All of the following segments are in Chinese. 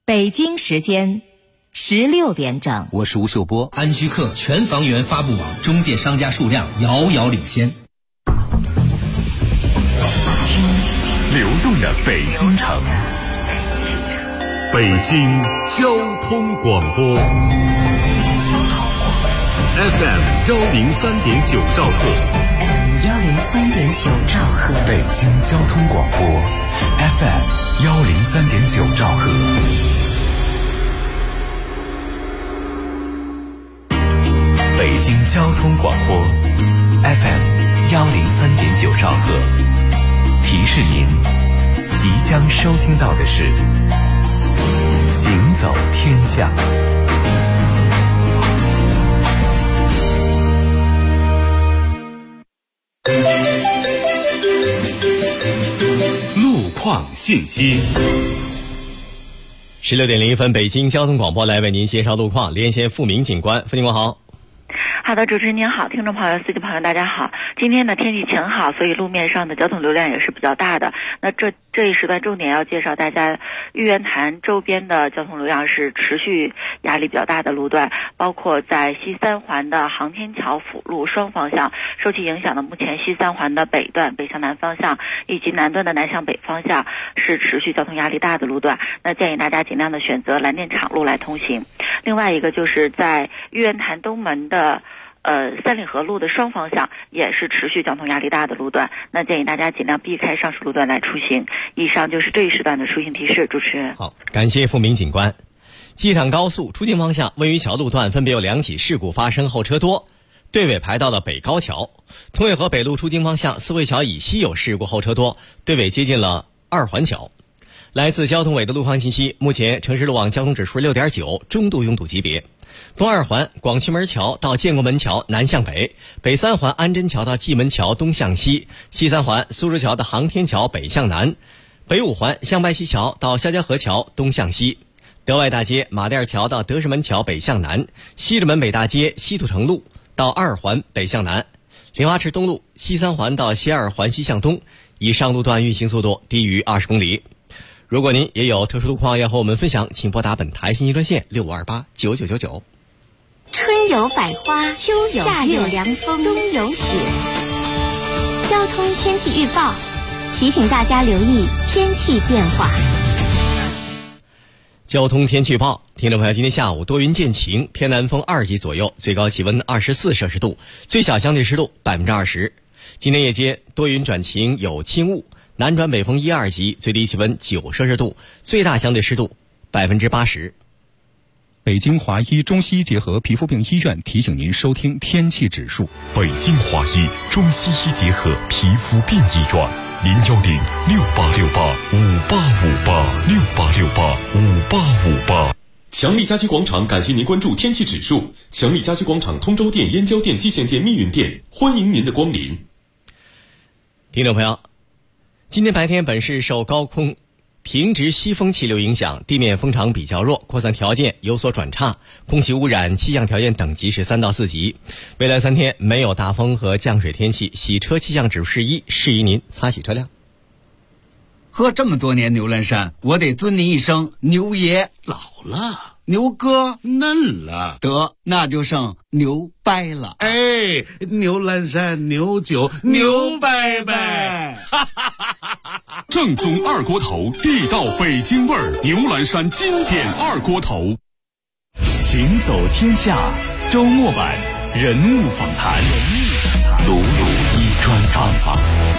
北京时间16点整， 我是吴秀波。 安居客全房源发布网中介商家数量遥遥领先。 流动的北京城，北京交通广播 FM 103.9兆赫 103.9兆赫， 北京交通广播 FM 103.9兆赫。北京交通广播 FM 103.9兆赫，提示您即将收听到的是行走天下。路况信息。 16点01分，北京交通广播来为您介绍路况，连线付明警官。付警官好。 好的，主持人您好，听众朋友、司机朋友大家好。今天呢天气晴好，所以路面上的交通流量也是比较大的。那这一时段重点要介绍大家玉渊潭周边的交通流量是持续压力比较大的路段，包括在西三环的航天桥辅路双方向受其影响的，目前西三环的北段北向南方向以及南段的南向北方向是持续交通压力大的路段。那建议大家尽量的选择蓝电厂路来通行。另外一个就是在玉渊潭东门的三里河路的双方向也是持续交通压力大的路段，那建议大家尽量避开上述路段来出行。以上就是这一时段的出行提示，主持人。 好，感谢付明警官。机场高速出境方向温榆桥路段分别有2起事故发生，后车多，队尾排到了北高桥。通惠河北路出境方向四惠桥以西有事故，后车多，队尾接近了二环桥。来自交通委的路况信息，目前城市路网交通指数 6.9， 中度拥堵级别。东二环广渠门桥到建国门桥南向北，北三环安贞桥到蓟门桥东向西，西三环苏州桥的航天桥北向南，北五环向拜溪桥到肖家河桥东向西，德外大街马甸桥到德胜门桥北向南，西直门北大街西土城路到二环北向南，莲花池东路西三环到西二环西向东，以上路段运行速度低于20公里。如果您也有特殊路况要和我们分享，请拨打本台信息专线65289999。 春有百花，秋有夏有凉风，冬有雪。交通天气预报提醒大家留意天气变化。 交通天气预报，听众朋友，今天下午多云见晴，偏南风2级左右，最高气温24摄氏度，最小相对湿度20%。今天夜间多云转晴，有轻雾，南转北风1、2级，最低气温9摄氏度，最大相对湿度80%。 北京华医中西医结合皮肤病医院提醒您收听天气指数。 北京华医中西医结合皮肤病医院，0106868585858，686858。强力家居广场感谢您关注天气指数。强力家居广场通州店、燕郊店、蓟县店、密云店，欢迎您的光临。 听众朋友，今天白天本市受高空平直西风气流影响，地面风场比较弱，扩散条件有所转差，空气污染气象条件等级是3到4级。未来3天没有大风和降水天气，洗车气象指数是1，适宜您擦洗车辆。 喝这么多年牛栏山，我得尊您一声牛爷。 老了， 牛哥嫩了， 得那就剩牛掰了。 哎，牛栏山牛酒牛掰掰。 正宗二锅头，地道北京味儿，牛栏山经典二锅头。 行走天下，周末版人物访谈，鲁鲁一专访。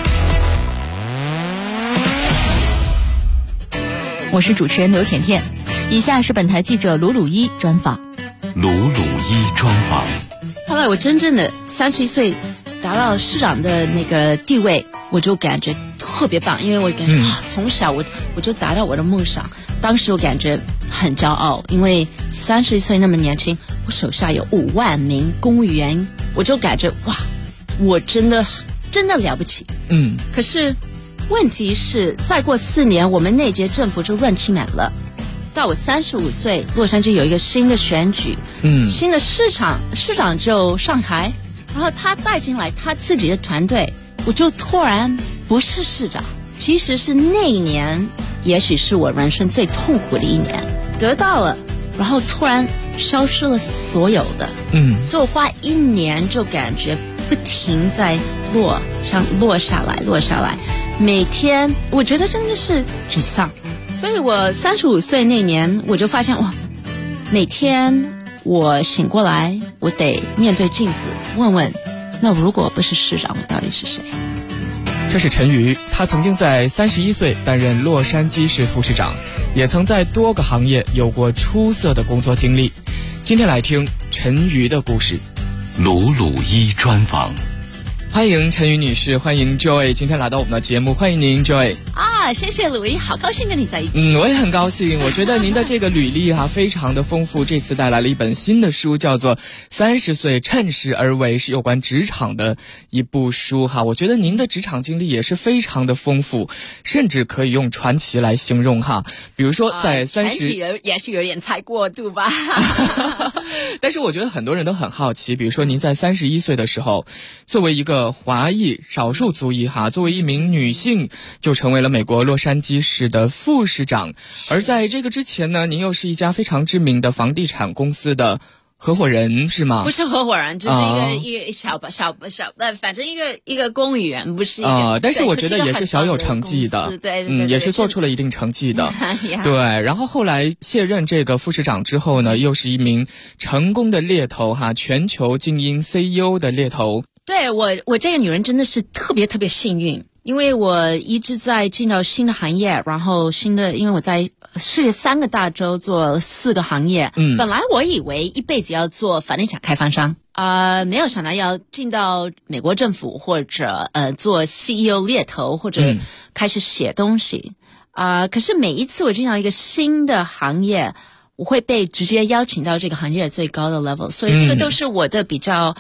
我是主持人刘甜甜，以下是本台记者鲁鲁一专访。 鲁鲁一专访。 后来我真正的31岁达到市长的那个地位，我就感觉特别棒，因为我感觉从小我就达到我的梦想。当时我感觉很骄傲，因为30岁那么年轻，我手下有5万名公务员，我就感觉哇，我真的了不起。可是问题是再过4年我们那届政府就任期满了，到我35岁，洛杉矶有一个新的选举，新的市长就上台，然后他带进来他自己的团队，我就突然不是市长。其实是那一年也许是我人生最痛苦的一年， 得到了，然后突然消失了所有的，所以我花1年就感觉不停在落下来，每天我觉得真的是沮丧。所以我35岁那年我就发现，哇，每天我醒过来，我得面对镜子，问问，那如果不是市长，我到底是谁？ 这是陈瑜，他曾经在31岁担任洛杉矶市副市长，也曾在多个行业有过出色的工作经历。今天来听陈瑜的故事。 鲁鲁一专访。 欢迎陈瑜女士，欢迎 Joy 今天来到我们的节目，欢迎您 Joy。 谢谢鲁一，好高兴跟你在一起。 我也很高兴。我觉得您的这个履历非常的丰富，这次带来了一本新的书，叫做30岁趁势而为，是有关职场的一部书我觉得您的职场经历也是非常的丰富，甚至可以用传奇来形容比如说在传奇也是有点太过度吧。 但是我觉得很多人都很好奇，比如说您在31岁的时候，作为一个华裔少数族裔作为一名女性，就成为了美国洛杉矶市的副市长。而在这个之前呢，您又是一家非常知名的房地产公司的合伙人，是吗？ 不是合伙人，就是一个小反正一个公务员，不是一个但是我觉得也是小有成绩的， 对， 也是做出了一定成绩的。对，然后后来卸任这个副市长之后呢，又是一名成功的猎头全球精英 CEO 的猎头。 对，我这个女人真的是特别特别幸运。因为我一直在进到新的行业，然后因为我在世界3个大洲做4个行业，本来我以为一辈子要做房地产开发商，没有想到要进到美国政府或者做 CEO 猎头或者开始写东西，可是每一次我进到一个新的行业，我会被直接邀请到这个行业最高的 level， 所以这个都是我的比较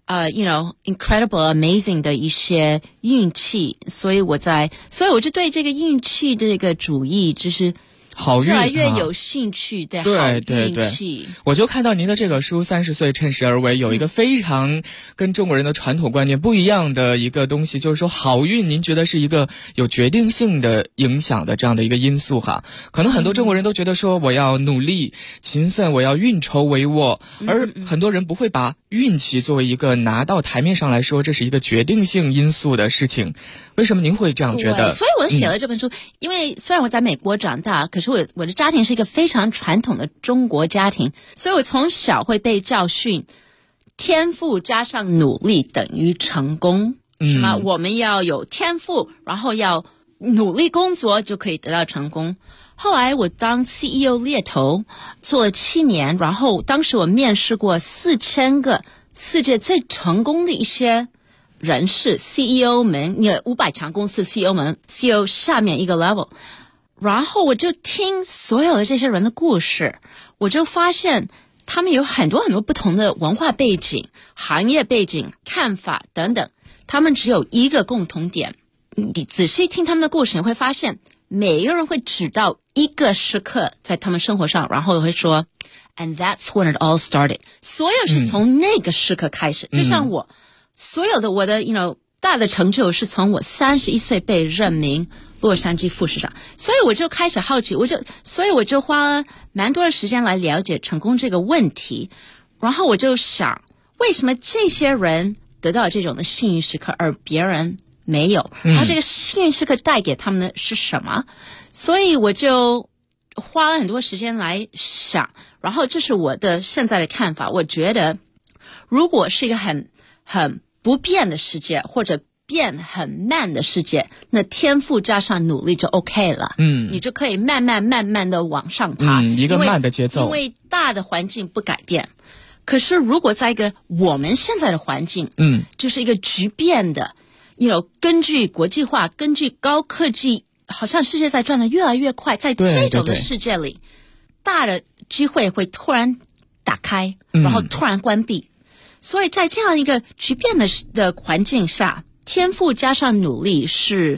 incredible, amazing 的一些运气，所以我就对这个运气的这个主义就是好运越来越有兴趣。对， 我就看到您的这个书30岁趁势而为，有一个非常跟中国人的传统观念不一样的一个东西，就是说好运您觉得是一个有决定性的影响的这样的一个因素可能很多中国人都觉得说我要努力勤奋，我要运筹帷幄，而很多人不会把运气作为一个拿到台面上来说，这是一个决定性因素的事情。为什么您会这样觉得？ 所以我写了这本书，因为虽然我在美国长大，可是我的家庭是一个非常传统的中国家庭，所以我从小会被教训，天赋加上努力等于成功，是吗？我们要有天赋，然后要努力工作就可以得到成功。后来我当 CEO 猎头做了7年，然后当时我面试过4000个世界最成功的一些人士 CEO 们，500强公司 CEO 们 CEO 下面一个 level， 然后我就听所有的这些人的故事，我就发现他们有很多很多不同的文化背景、行业背景、看法等等，他们只有一个共同点，你仔细听他们的故事，你会发现每一个人会指到一个时刻在他们生活上，然后会说 And that's when it all started， 所有是从那个时刻开始，就像我所有的我的大的成就是从我31岁被任命洛杉矶副市长，所以我就开始好奇，所以我就花了蛮多的时间来了解成功这个问题，然后我就想为什么这些人得到这种的幸运时刻而别人没有，然后这个幸运时刻带给他们的是什么，所以我就花了很多时间来想，然后这是我的现在的看法，我觉得如果是一个很不变的世界，或者变很慢的世界，那天赋加上努力就 OK 了，你就可以慢慢的往上爬， 一个慢的节奏， 因为大的环境不改变。可是如果在一个我们现在的环境，就是一个局变的根据国际化，根据高科技，好像世界在转得越来越快，在这种的世界里，大的机会会突然打开，然后突然关闭，所以在这样一个局变的环境下，天赋加上努力是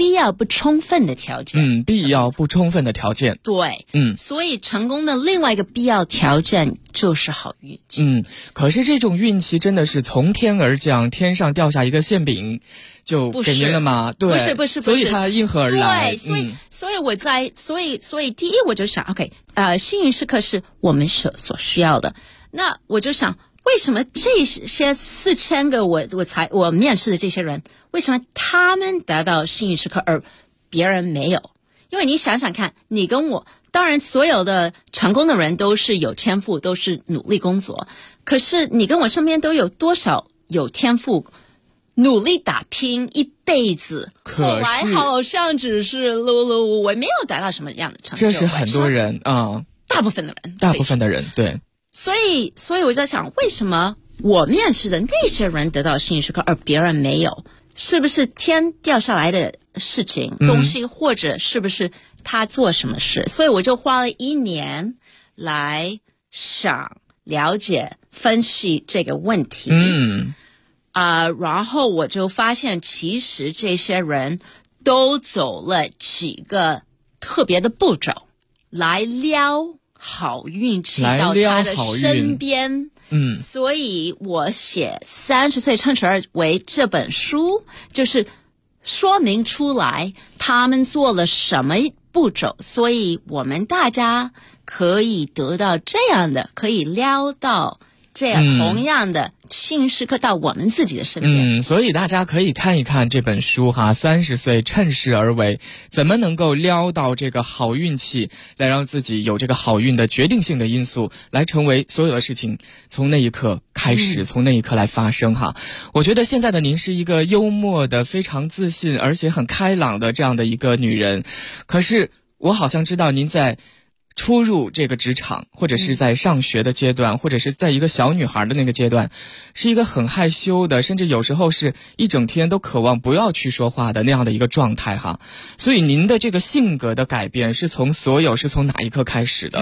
必要不充分的条件。 必要不充分的条件。 对，所以成功的另外一个必要条件就是好运气。 可是这种运气真的是从天而降，天上掉下一个馅饼就给您了吗？对， 不是， 所以它因何而来？ 对，所以第一我就想 ，OK， 幸运时刻是我们所需要的。那我就想，为什么这些4000个我面试的这些人，为什么他们得到幸运时刻而别人没有？因为你想想看，你跟我，当然所有的成功的人都是有天赋，都是努力工作，可是你跟我身边都有多少有天赋努力打拼一辈子，后来好像只是碌碌无为，没有达到什么样的成就。 这是很多人大部分的人对。 所以我在想，为什么我面试的那些人得到幸运时刻，而别人没有？是不是天掉下来的事情、东西，或者是不是他做什么事？所以我就花了1年来想、了解、分析这个问题。然后我就发现，其实这些人都走了几个特别的步骤来撩好运气到他的身边。所以我写30岁趁势而为这本书，就是说明出来他们做了什么步骤，所以我们大家可以得到这样的，可以撩到这样同样的幸运时刻到我们自己的身边。 所以大家可以看一看这本书哈，30岁趁势而为，怎么能够撩到这个好运气，来让自己有这个好运的决定性的因素，来成为所有的事情从那一刻开始，从那一刻来发生哈。我觉得现在的您是一个幽默的、非常自信而且很开朗的这样的一个女人，可是我好像知道您在初入这个职场，或者是在上学的阶段，或者是在一个小女孩的那个阶段，是一个很害羞的，甚至有时候是一整天都渴望不要去说话的那样的一个状态哈。所以您的这个性格的改变是从哪一刻开始的？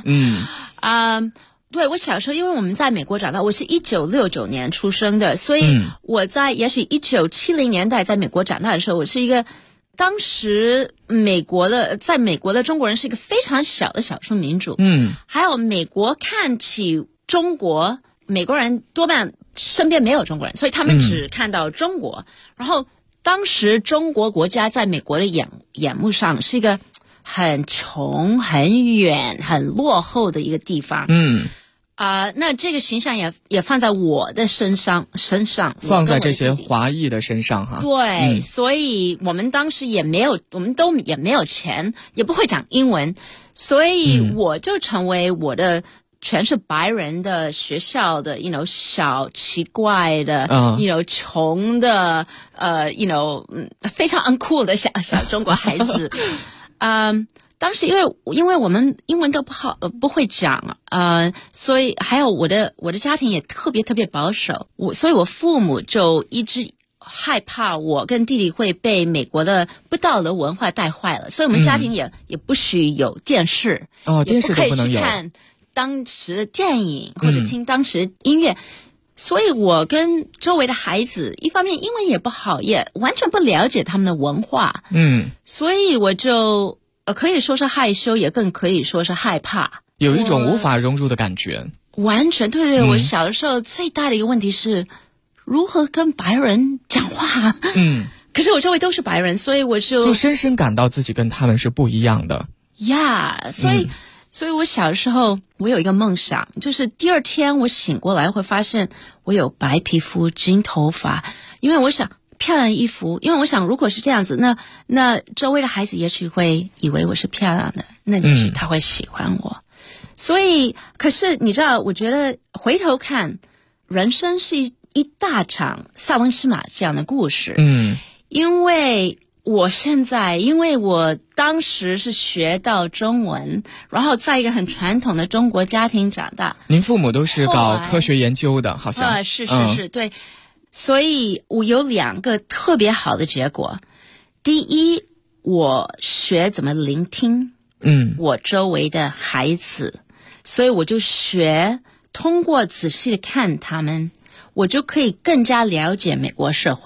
对，我小时候因为我们在美国长大，我是1969年出生的，所以我在也许1970年代在美国长大的时候，我是一个当时在美国的中国人是一个非常小的少数民族。还有美国看起中国，美国人多半身边没有中国人，所以他们只看到中国。然后当时中国国家在美国的眼目上是一个很穷、很远、很落后的一个地方。那这个形象也放在我的身上， 放在这些华裔的身上哈。 对，所以我们当时也没有钱，也不会讲英文，所以我就成为我的全是白人的学校的小奇怪的穷的非常uncool的小中国孩子。当时因为我们英文都不会讲，所以还有我的家庭也特别保守，所以我父母就一直害怕我跟弟弟会被美国的不道德文化带坏了，所以我们家庭也不许有电视， 电视都不能有， 也不可以去看当时的电影或者听当时的音乐。所以我跟周围的孩子，一方面英文也不好，也完全不了解他们的文化，所以我就可以说是害羞，也更可以说是害怕， 有一种无法融入的感觉。 完全对，我小的时候最大的一个问题是如何跟白人讲话。可是我周围都是白人，所以我就深深感到自己跟他们是不一样的。 所以我小时候我有一个梦想，就是第二天我醒过来会发现我有白皮肤、金头发，因为我想漂亮衣服，因为我想如果是这样子，那周围的孩子也许会以为我是漂亮的，那也许他会喜欢我。所以可是你知道，我觉得回头看，人生是一大场萨翁失马这样的故事。因为我当时是学到中文，然后在一个很传统的中国家庭长大。 您父母都是搞科学研究的，好像。 是，对。所以我有2个特别好的结果。第一，我学怎么聆听我周围的孩子，所以我就通过仔细的看他们，我就可以更加了解美国社会。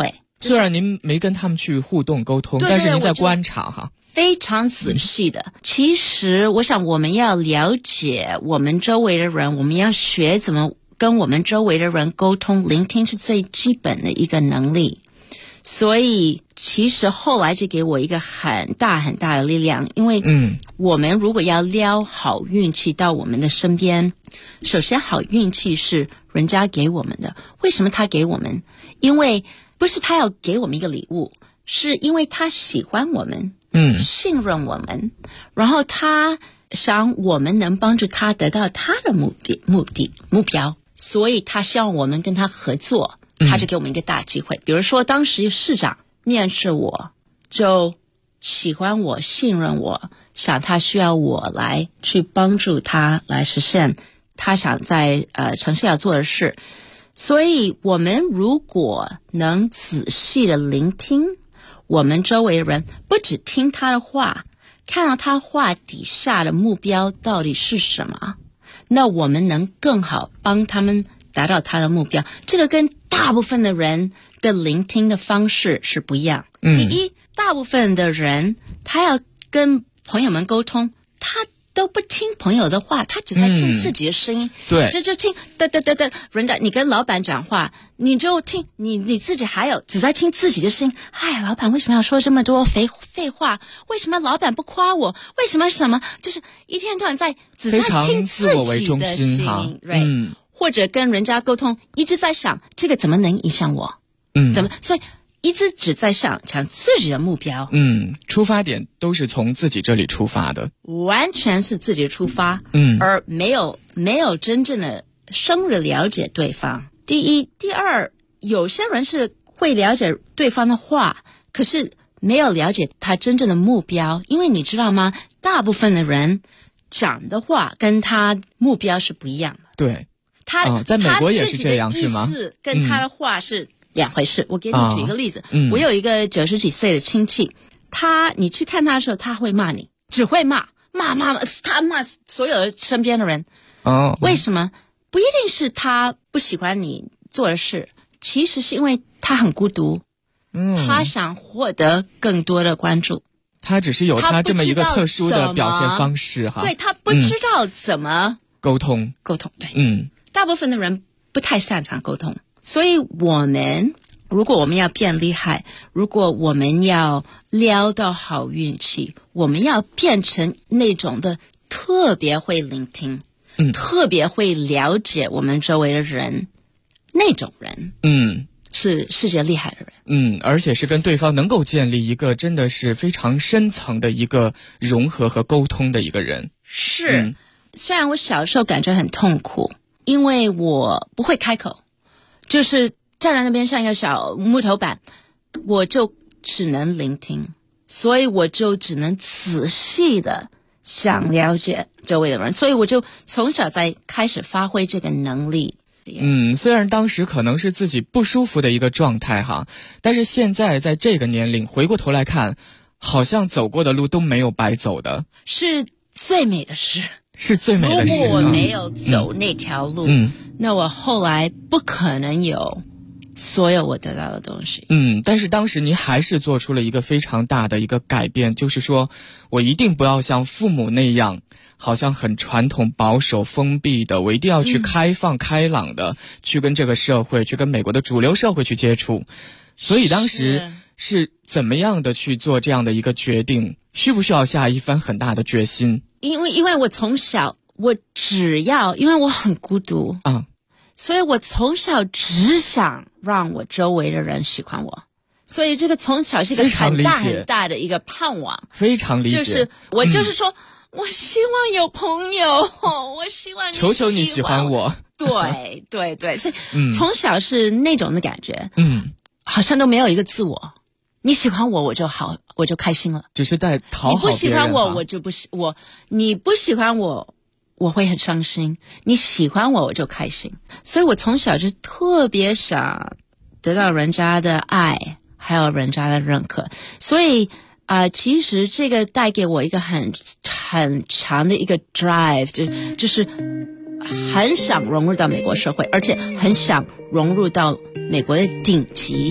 虽然您没跟他们去互动沟通，但是您在观察哈。 非常仔细的。其实我想我们要了解我们周围的人，我们要学怎么跟我们周围的人沟通，聆听是最基本的一个能力。所以其实后来就给我一个很大很大的力量，因为我们如果要撩好运气到我们的身边，首先好运气是人家给我们的。为什么他给我们？因为不是他要给我们一个礼物，是因为他喜欢我们，信任我们，然后他想我们能帮助他得到他的目标，所以他希望我们跟他合作，他就给我们一个大机会。比如说当时市长面试我，就喜欢我，信任我，想他需要我来去帮助他来实现他想在城市要做的事。所以我们如果能仔细的聆听我们周围的人，不只听他的话，看到他话底下的目标到底是什么，那我们能更好帮他们达到他的目标。这个跟大部分的人的聆听的方式是不一样。第一，大部分的人他要跟朋友们沟通，他都不听朋友的话，他只在听自己的声音。 对， 就听人家你跟老板讲话，你就听你自己还有只在听自己的声音。哎，老板为什么要说这么多废话？为什么老板不夸我？为什么什么？就是一天到晚只在听自己的声音，或者跟人家沟通，一直在想这个怎么能影响我？所以一直只在想自己的目标。 出发点都是从自己这里出发的， 完全是自己出发，而没有真正的深入了解对方。第一，第二，有些人是会了解对方的话，可是没有了解他真正的目标。因为你知道吗？大部分的人讲的话跟他目标是不一样的。 对，在美国也是这样，是吗？ 跟他的话是两回事。我给你举一个例子，我有一个90几岁的亲戚，你去看他的时候，他会骂你，只会骂，他骂所有身边的人。为什么？不一定是他不喜欢你做的事，其实是因为他很孤独，他想获得更多的关注。 他只是有他这么一个特殊的表现方式哈。 对，他不知道怎么沟通。 对，大部分的人不太擅长沟通。所以如果我们要变厉害，如果我们要撩到好运气，我们要变成那种的特别会聆听，特别会了解我们周围的人，那种人，是世界厉害的人。 而且是跟对方能够建立一个真的是非常深层的一个融合和沟通的一个人。 是，虽然我小时候感觉很痛苦，因为我不会开口，就是站在那边像一个小木头板，我就只能聆听，所以我就只能仔细的想了解周围的人，所以我就从小在开始发挥这个能力。 虽然当时可能是自己不舒服的一个状态哈，但是现在在这个年龄回过头来看，好像走过的路都没有白走的， 是最美的事。 是最美的事。 如果我没有走那条路，那我后来不可能有所有我得到的东西。 但是当时您还是做出了一个非常大的一个改变，就是说我一定不要像父母那样，好像很传统、保守、封闭的，我一定要去开放、开朗的去跟这个社会，去跟美国的主流社会去接触。所以当时是怎么样的去做这样的一个决定？需不需要下一番很大的决心？ 因为我从小因为我很孤独所以我从小只想让我周围的人喜欢我，所以这个从小是一个很大很大的一个盼望。 非常理解。 就是我就是说，我希望有朋友，我希望你喜欢我， 求求你喜欢我。 对，所以从小是那种的感觉。好像都没有一个自我。你喜欢我，我就好，我就开心了。 只是在讨好别人。 你不喜欢我，我就不喜我。你不喜欢我，我会很伤心。你喜欢我，我就开心。所以我从小就特别想得到人家的爱，还有人家的认可。所以其实这个带给我一个很强的一个 drive， 就是很想融入到美国社会，而且很想融入到美国的顶级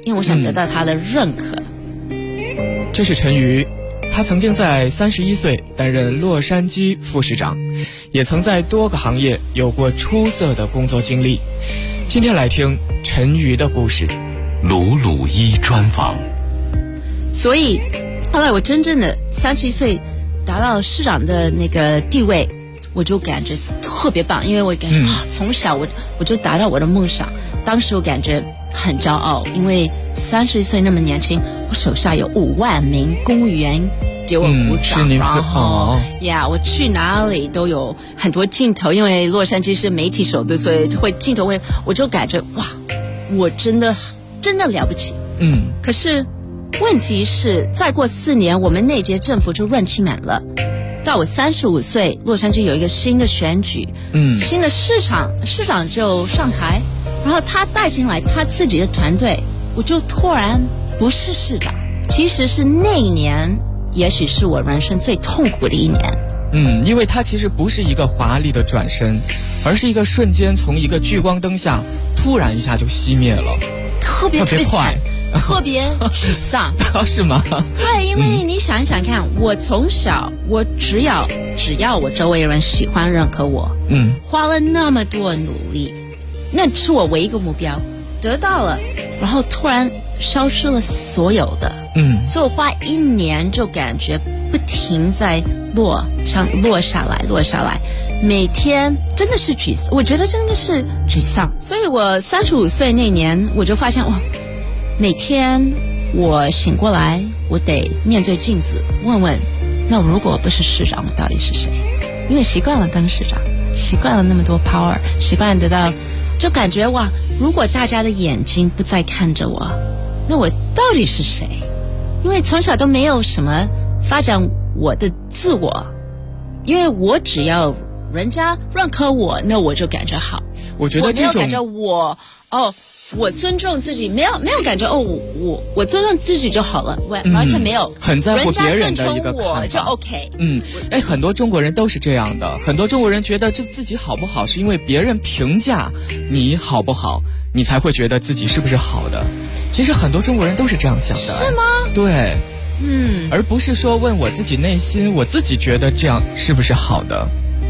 因为我想得到他的认可。 这是陈瑜，他曾经在31岁担任洛杉矶副市长，也曾在多个行业有过出色的工作经历。今天来听陈瑜的故事。 鲁鲁一专访。 所以后来我真正的31岁达到市长的那个地位，我就感觉特别棒，因为我感觉从小我就达到我的梦想。当时我感觉很骄傲，因为30岁那么年轻，我手下有5万名公务员给我鼓掌，然后我去哪里都有很多镜头，因为洛杉矶是媒体首都，所以镜头会，我就感觉哇，我真的了不起。可是问题是再过4年我们那届政府就任期满了，到我35岁，洛杉矶有一个新的选举，新的市长就上台，然后他带进来他自己的团队，我就突然不是市长。其实是那一年也许是我人生最痛苦的一年。 因为它其实不是一个华丽的转身，而是一个瞬间从一个聚光灯下突然一下就熄灭了， 特别快，特别沮丧。 是吗？ 对，因为你想一想看，我从小我只要我周围人喜欢认可我，花了那么多努力，那是我唯一一个目标，得到了，然后突然消失了所有的，所以我花1年就感觉不停在落下来，每天真的是沮丧，我觉得真的是沮丧。所以我35岁那年我就发现，哇，每天我醒过来，我得面对镜子，问问，那如果我不是市长，我到底是谁？因为习惯了当市长，习惯了那么多 power， 习惯得到，就感觉哇，如果大家的眼睛不再看着我，那我到底是谁？因为从小都没有什么发展我的自我，因为我只要人家认可我，那我就感觉好。 我觉得这种， 我没有感觉我尊重自己，没有感觉我尊重自己就好了，完全没有， 很在乎别人的一个看法， 我就 OK。 很多中国人都是这样的，很多中国人觉得这自己好不好，是因为别人评价你好不好，你才会觉得自己是不是好的。其实很多中国人都是这样想的， 是吗？ 对，而不是说问我自己内心，我自己觉得这样是不是好的。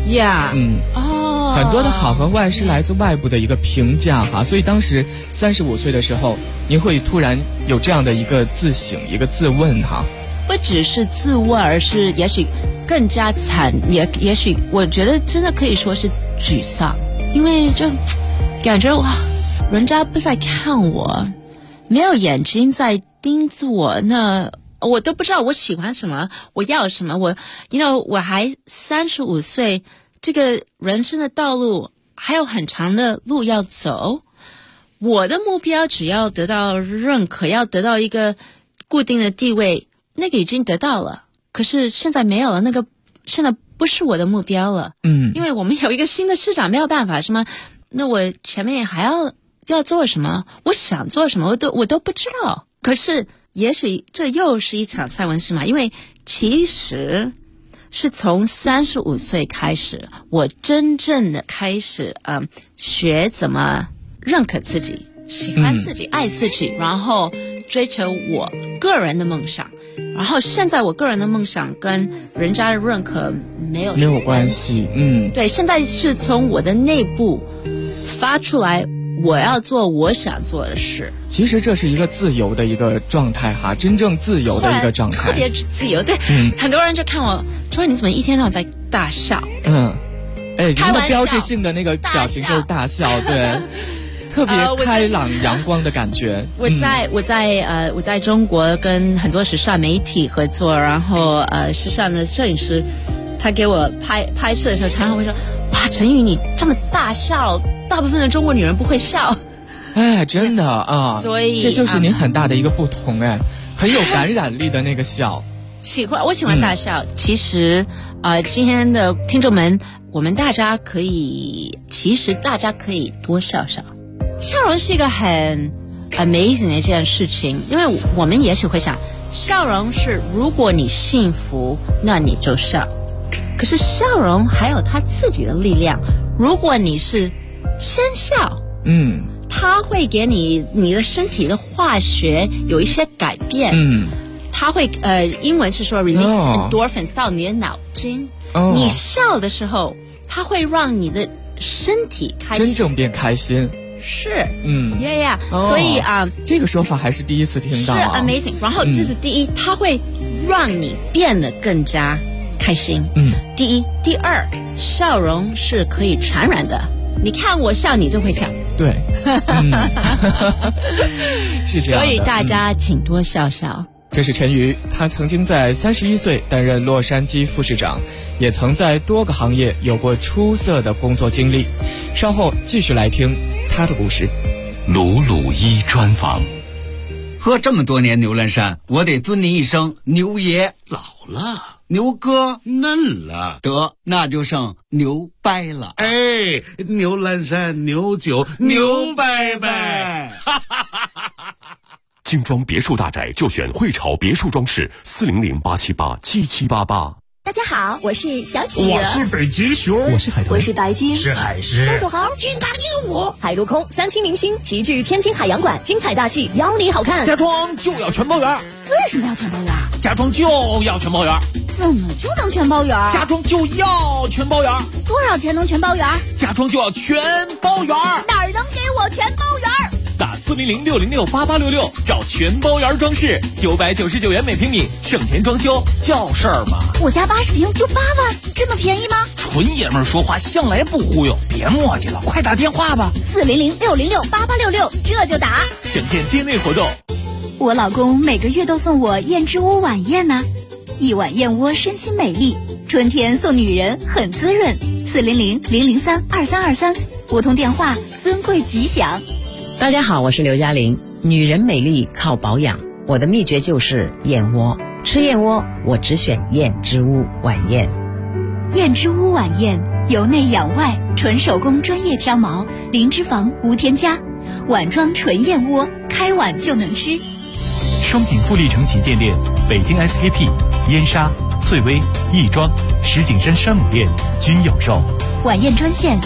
很多的好和坏是来自外部的一个评价哈，所以当时35岁的时候，您会突然有这样的一个自省，一个自问哈。 不只是自问，而是也许更加惨，也许我觉得真的可以说是沮丧，因为就感觉哇，人家不再看我，没有眼睛在盯着我，那我都不知道我喜欢什么，我要什么，我还35岁，这个人生的道路还有很长的路要走。我的目标只要得到认可，要得到一个固定的地位，那个已经得到了，可是现在没有了，那个现在不是我的目标了。因为我们有一个新的市长，没有办法，什么，那我前面还要做什么，我想做什么，我都不知道。可是也许这又是一场塞翁失马，因为其实是从35岁开始，我真正的开始学怎么认可自己，喜欢自己，爱自己，然后追求我个人的梦想。然后现在我个人的梦想跟人家的认可没有关系。 对，现在是从我的内部发出来，我要做我想做的事。 其实这是一个自由的一个状态哈，真正自由的一个状态， 特别自由。对，很多人就看我说你怎么一天到晚在大笑。 您的标志性的那个表情就是大笑，对。特别开朗阳光的感觉。 我在中国跟很多时尚媒体合作，然后时尚的摄影师他给我拍摄的时候，常常会说，哇，陈宇你这么大笑，大部分的中国女人不会笑。 真的啊， 所以这就是您很大的一个不同，很有感染力的那个笑。 我喜欢大笑。其实今天的听众们，其实大家可以多笑笑。笑容是一个很 amazing 的一件事情，因为我们也许会想，笑容是如果你幸福，那你就笑。可是笑容还有它自己的力量，如果你是先笑， 它会给你的身体的化学有一些改变。它会英文是说 release endorphin 到你的脑筋。你笑的时候，它会让你的身体开心， 真正变开心。 是，所以这个说法还是第一次听到。 是 amazing。然后这是第一，它会让你变得更加开心。第一，第二，笑容是可以传染的。你看我笑，你就会笑。 对，是这样的。 所以大家请多笑笑。 这是陈瑜，他曾经在31岁担任洛杉矶副市长，也曾在多个行业有过出色的工作经历。稍后继续来听他的故事。 鲁鲁一专访。 喝这么多年牛栏山，我得尊您一声牛爷。 老了， 牛哥嫩了， 得那就剩牛掰了。 哎，牛栏山牛酒牛掰掰。 精装别墅大宅就选汇潮别墅装饰，400-878-7788。 大家好，我是小企鹅， 我是北极熊， 我是海豚， 我是白鲸， 是海狮， 豆腐猴，金刚鹦鹉，海陆空3清明星齐聚天津海洋馆，精彩大戏邀你好看。 家装就要全包圆。 为什么要全包圆？ 家装就要全包圆。 怎么就能全包圆？ 家装就要全包圆。 多少钱能全包圆？ 家装就要全包圆。 哪儿能给我全包圆？ 打400-606-8866找全包圆装饰，999元每平米，省钱装修叫事儿吗？ 我家80平就8万，这么便宜吗？ 纯爷们儿说话向来不忽悠，别磨叽了，快打电话吧。 400-606-8866，这就打。 详见店内活动。 我老公每个月都送我燕之屋晚宴呢，一碗燕窝身心美丽，春天送女人很滋润。400-003-2323，拨通电话，尊贵吉祥。 大家好，我是刘嘉玲。女人美丽靠保养，我的秘诀就是燕窝。吃燕窝，我只选燕之屋晚宴。 燕之屋晚宴，由内养外，纯手工专业挑毛，零脂肪无添加，碗装纯燕窝，开碗就能吃。 双井富力城旗舰店、北京 SKP、燕莎、翠微、亦庄、石景山山姆店均有售。 晚宴专线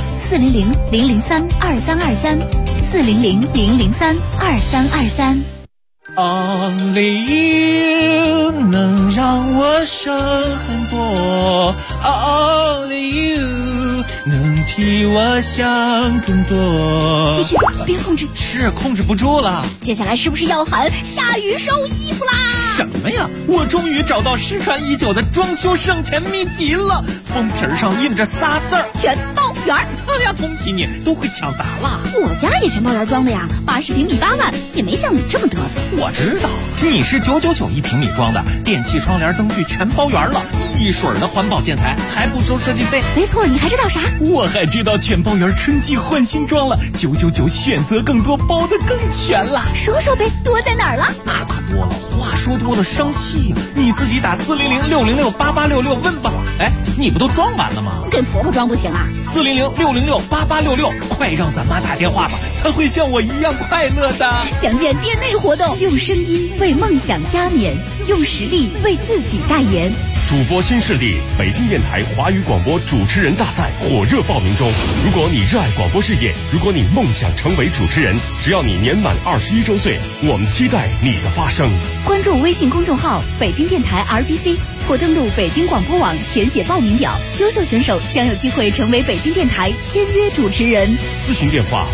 400-003-2323，400-003-2323。 Only you 能让我省很多 ，Only you 能替我想更多。 继续，别控制， 是控制不住了。 接下来是不是要喊下雨收衣服啦？ 什么呀？我终于找到失传已久的装修省钱秘籍了，封皮上印着仨字儿： 全包圆。 哎呀，恭喜你，都会抢答了。 我家也全包圆装的呀，80平米8万，也没像你这么嘚瑟。 我知道，你是999一平米装的，电器、窗帘、灯具全包圆了，一水的环保建材，还不收设计费。 没错，你还知道啥？ 我还知道全包圆春季换新装了，999选择更多，包得更全了。 说说呗，多在哪儿了？ 那可多了，话说多了伤气呀。你自己打400-606-8866问吧。哎，你不都装完了吗？ 给婆婆装不行啊 ？400-606-8866，快让咱妈打电话吧，她会像我一样快乐的。 详见店内活动，用声音为梦想加冕，用实力为自己代言。 主播新势力，北京电台华语广播主持人大赛火热报名中。如果你热爱广播事业，如果你梦想成为主持人，只要你年满21周岁，我们期待你的发声。 关注微信公众号北京电台 RBC， 或登录北京广播网填写报名表，优秀选手将有机会成为北京电台签约主持人。 咨询电话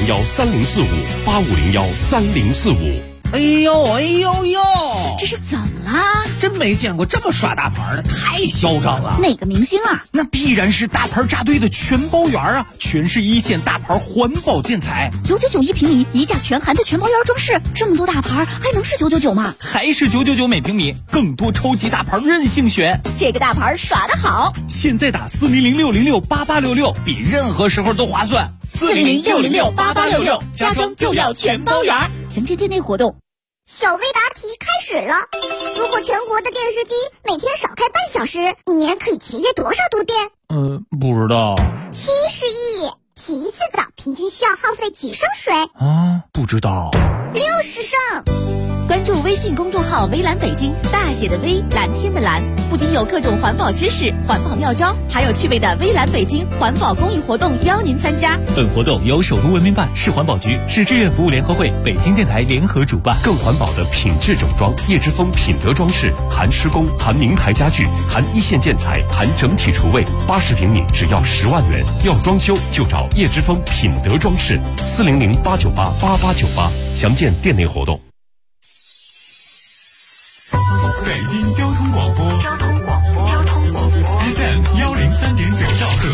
85013045，85013045。 哎呦哎呦呦， 这是怎么啦？ 真没见过这么耍大牌的，太嚣张了。 哪个明星啊？ 那必然是大牌扎堆的全包圆啊，全是一线大牌环保建材 ，999一平米，一价全含的全包圆装饰，这么多大牌还能是999吗？ 还是999每平米，更多超级大牌任性选。 这个大牌耍得好， 现在打400-606-8866，比任何时候都划算。 400-606-8866，家装就要全包圆。详见店内活动。 小微答题开始了。如果全国的电视机每天少开半小时，一年可以节约多少度电？ 不知道。 70亿。洗一次澡平均需要耗费几升水？ 不知道。 60升。 关注微信公众号微蓝北京，大写的微，蓝天的蓝。 不仅有各种环保知识、环保妙招，还有趣味的微蓝北京环保公益活动邀您参加。 本活动由首都文明办、市环保局、市志愿服务联合会、北京电台联合主办。 更环保的品质整装，叶之峰品德装饰，含施工，含名牌家具，含一线建材，含整体厨卫，80平米只要10万元。要装修就找叶之峰品德装饰，400-898-8898，详见店内活动。 北京交通广播FM 103.9兆赫，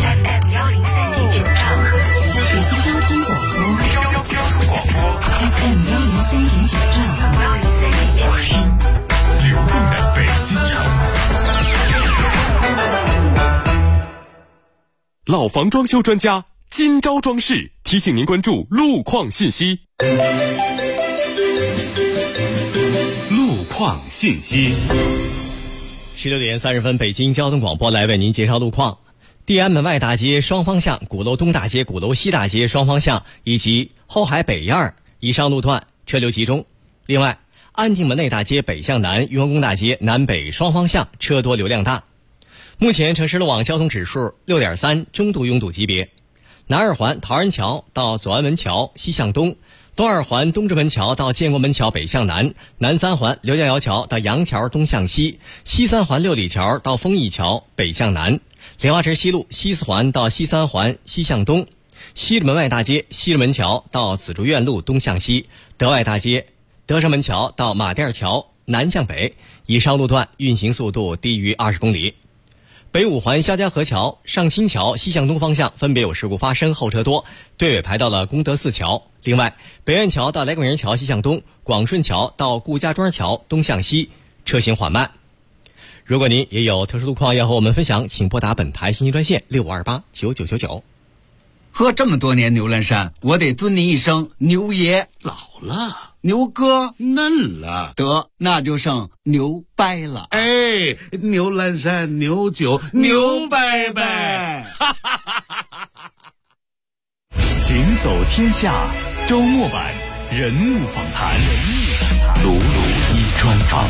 北京交通广播 FM 103.9兆赫， 听流动的北京城。 老房装修专家金招装饰提醒您关注路况信息。路况信息。 16点30分，北京交通广播来为您介绍路况。地安门外大街双方向、鼓楼东大街、鼓楼西大街双方向以及后海北1、2以上路段车流集中。另外，安定门内大街北向南、雍和宫大街南北双方向车多流量大。目前城市路网交通指数 6.3， 中度拥堵级别。南二环陶然桥到左安门桥西向东，东二环东直门桥到建国门桥北向南，南三环刘家窑桥到杨桥东向西，西三环六里桥到丰益桥北向南，莲花池西路西四环到西三环西向东，西直门外大街西直门桥到紫竹院路东向西，德外大街德胜门桥到马甸桥南向北，以上路段运行速度低于20公里。北五环肖家河桥、上新桥西向东方向分别有事故发生，后车多，队尾排到了功德寺桥。另外，北苑桥到来广园桥西向东，广顺桥到顾家庄桥东向西，车行缓慢。如果您也有特殊路况要和我们分享，请拨打本台信息专线65289999。 喝这么多年牛栏山，我得尊您一声牛爷。 老了， 牛哥嫩了， 得那就剩牛掰了。 哎，牛栏山牛酒牛掰掰。 行走天下周末版人物访谈，鲁鲁一专访。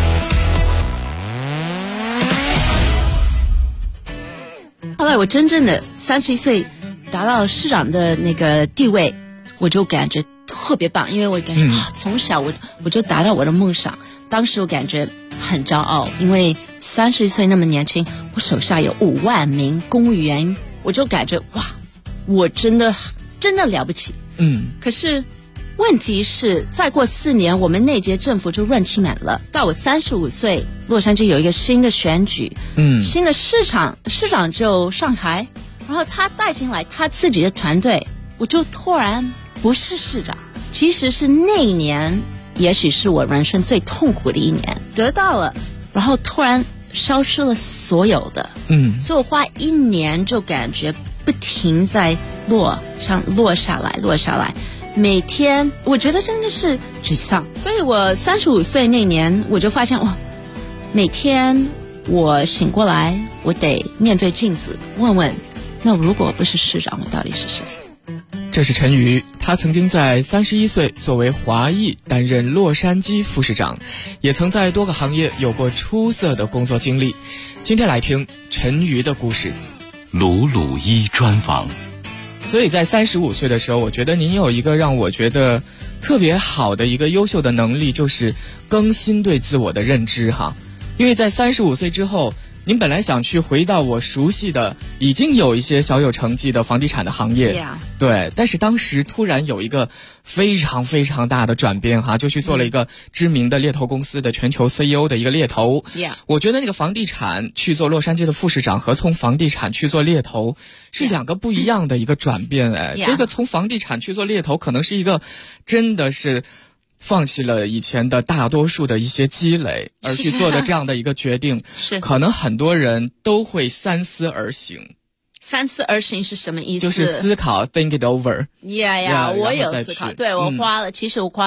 后来我真正的31岁达到市长的那个地位，我就感觉特别棒，因为我感觉从小我就达到我的梦想。当时我感觉很骄傲，因为30岁那么年轻，我手下有5万名公务员，我就感觉哇，我真的了不起。可是问题是再过4年我们那届政府就任期满了，到我35岁，洛杉矶有一个新的选举，新的市长就上台，然后他带进来他自己的团队，我就突然不是市长。其实是那一年也许是我人生最痛苦的一年，得到了，然后突然消失了所有的，所以我花1年就感觉不停在落下来，每天我觉得真的是沮丧。所以我35岁那年我就发现，哇，每天我醒过来，我得面对镜子，问问，那如果不是市长，我到底是谁？ 这是陈瑜，他曾经在31岁作为华裔担任洛杉矶副市长，也曾在多个行业有过出色的工作经历。今天来听陈瑜的故事。 鲁鲁一专访。 所以在35岁的时候，我觉得您有一个让我觉得特别好的一个优秀的能力，就是更新对自我的认知哈。因为在35岁之后，您本来想去回到我熟悉的已经有一些小有成绩的房地产的行业，对，但是当时突然有一个非常非常大的转变哈，就去做了一个知名的猎头公司的全球 CEO 的一个猎头。我觉得那个房地产去做洛杉矶的副市长和从房地产去做猎头是2个不一样的一个转变。这个从房地产去做猎头可能是一个真的是放弃了以前的大多数的一些积累而去做的这样的一个决定，可能很多人都会三思而行。 三思而行是什么意思？ 就是思考 think it over。 我有思考，对，我花了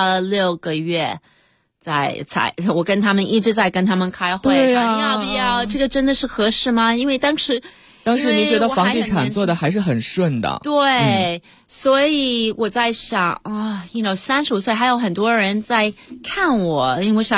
6个月我跟他们一直在跟他们开会，要不要这个真的是合适吗？因为当时您觉得房地产做的还是很顺的， 对，所以我在想啊，35岁还有很多人在看我，因为我想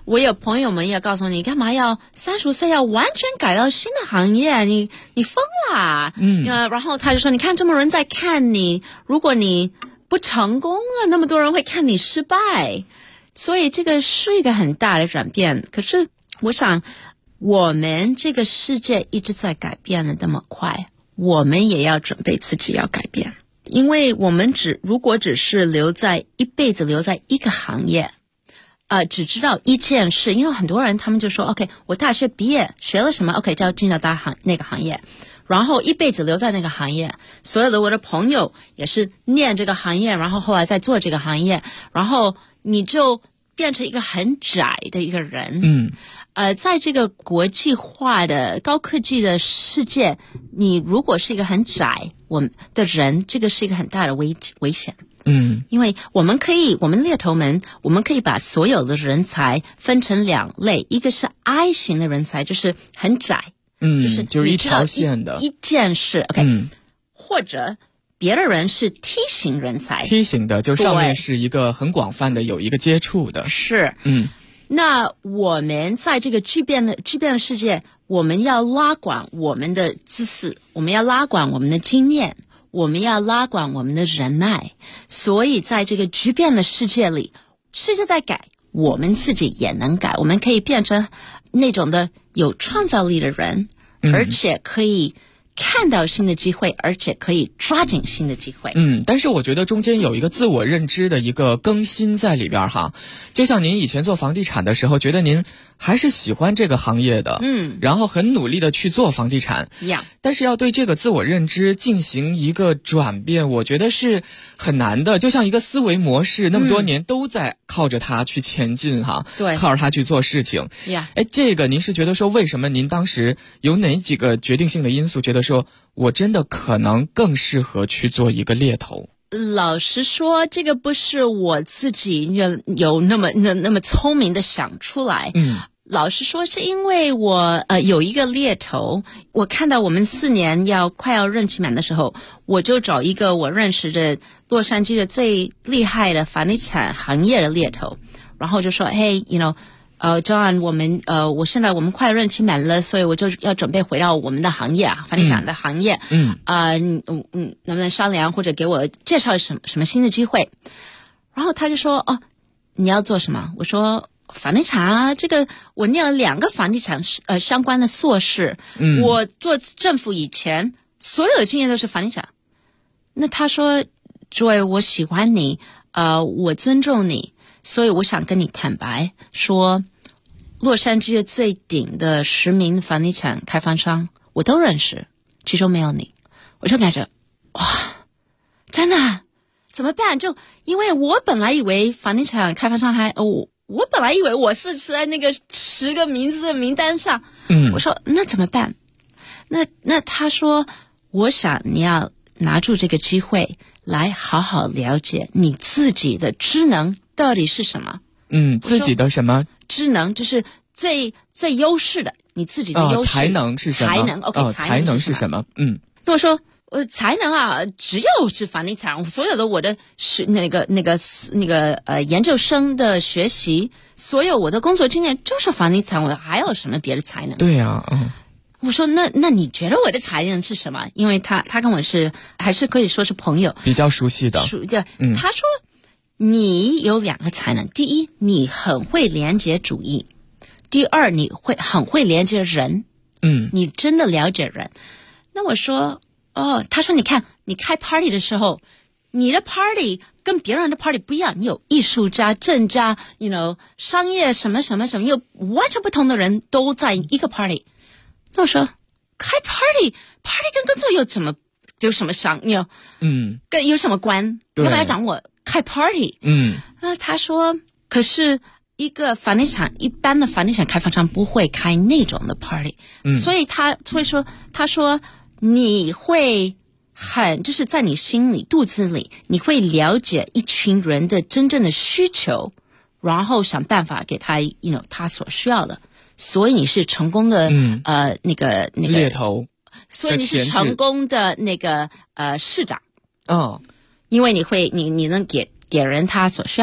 我有朋友们也告诉你，干嘛要35岁要完全改到新的行业？你疯啦！然后他就说，你看这么多人在看你，如果你不成功了，那么多人会看你失败，所以这个是一个很大的转变。可是我想，我们这个世界一直在改变的那么快，我们也要准备自己要改变，因为我们如果只是一辈子留在一个行业。只知道一件事，因为很多人他们就说 OK 我大学毕业学了什么 OK 就要进到那个行业，然后一辈子留在那个行业，所有的我的朋友也是念这个行业，然后后来再做这个行业，然后你就变成一个很窄的一个人。在这个国际化的高科技的世界，你如果是一个很窄的人，这个是一个很大的危险。因为我们猎头们，我们可以把所有的人才分成2类，一个是 I 型的人才，就是很窄， 就是一条线的一件事 ，OK，或者别的人是 T 型人才 ，T 型的就上面是一个很广泛的有一个接触的， 是，那我们在这个巨变的世界，我们要拉广我们的知识，我们要拉广我们的经验。我们要拉广我们的人脉，所以在这个巨变的世界里，世界在改，我们自己也能改，我们可以变成那种的有创造力的人，而且可以看到新的机会，而且可以抓紧新的机会。 但是我觉得中间有一个自我认知的一个更新在里边哈。就像您以前做房地产的时候，觉得您还是喜欢这个行业的，然后很努力的去做房地产，但是要对这个自我认知进行一个转变，我觉得是很难的。就像一个思维模式，那么多年都在靠着它去前进哈， 对， 靠着它去做事情。这个您是觉得说，为什么您当时有哪几个决定性的因素，觉得说我真的可能更适合去做一个猎头？ 老实说，这个不是我自己有那么聪明的想出来。老实说，是因为我有一个猎头，我看到我们4年快要任期满的时候，我就找一个我认识的洛杉矶的最厉害的房地产行业的猎头，然后就说 Hey you know John 我现在我们快任期满了，所以我就要准备回到我们的行业房地产的行业。能不能商量或者给我介绍什么新的机会？然后他就说你要做什么？我说房地产啊，这个我念了2个房地产相关的硕士，我做政府以前所有的经验都是房地产。那他说 Joy 我喜欢你，我尊重你，所以我想跟你坦白说，洛杉矶的最顶的10名房地产开发商我都认识，其中没有你。我就感觉哇，真的怎么办？就因为我本来以为房地产开发商我本来以为我是在那个10个名字的名单上。我说那怎么办？那他说，我想你要拿住这个机会来好好了解你自己的职能到底是什么。 自己的什么职能，就是最优势的，你自己的优势。 才能是什么？ 才能 OK，才能是什么？ 我说才能啊，只有是房地产，所有的我的是那个研究生的学习，所有我的工作经验就是房地产，我还有什么别的才能？ 对呀， 我说那你觉得我的才能是什么？因为他跟我还是可以说是朋友， 比较熟悉的。 他说你有2个才能，第一，你很会连结主义；第二，你很会连接人。你真的了解人。那我说他说你看你开 party 的时候，你的 party 跟别人的 party 不一样，你有艺术家、政家 you know 商业什么什么什么，有完全不同的人都在一个 party。那我说开 party 跟工作有什么商跟有什么关？要不要讲我开 party？ 他说可是一个一般的房地产开发商不会开那种的 party，所以他说你会就是在你心里肚子里，你会了解一群人的真正的需求，然后想办法给他他所需要的。所以你是成功的那个猎头， 所以你是成功的那个市长因为你能给人他所需要。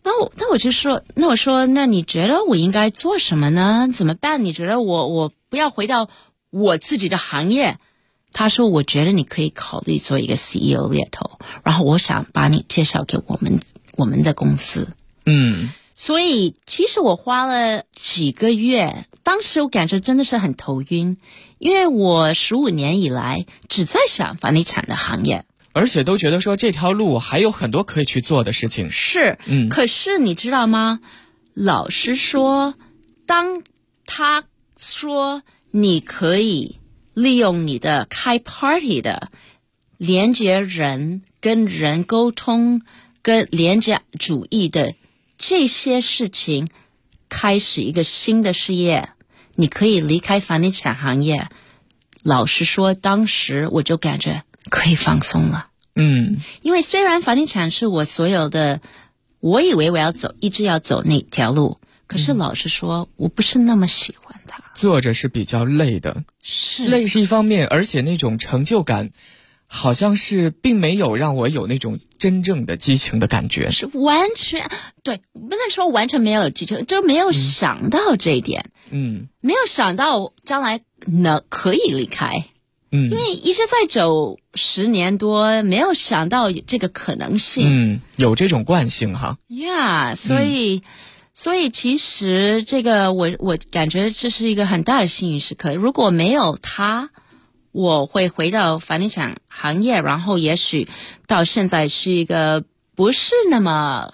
那我就说，那你觉得我应该做什么呢？怎么办？你觉得我不要回到我自己的行业？他说，我觉得你可以考虑做一个 CEO 猎头，然后我想把你介绍给我们的公司。所以其实我花了几个月，当时我感觉真的是很头晕，因为我15年以来只在想房地产的行业。 而且都觉得说这条路还有很多可以去做的事情。 是，可是你知道吗？老实说，当他说你可以利用你的开 party 的连接人、跟人沟通、跟连接主义的这些事情，开始一个新的事业，你可以离开房地产行业。老实说，当时我就感觉可以放松了。因为虽然房地产是我所有的，我以为我一直要走那条路，可是老实说，我不是那么喜欢它。 做着是比较累的，累是一方面，而且那种成就感，好像是并没有让我有那种真正的激情的感觉。 是完全对，不能说完全没有激情，就没有想到这一点。没有想到将来可以离开。因为一直在走10年多，没有想到这个可能性。 有这种惯性哈。 所以其实这个我感觉这是一个很大的幸运时刻。如果没有他，我会回到房地产行业，然后也许到现在是一个不是那么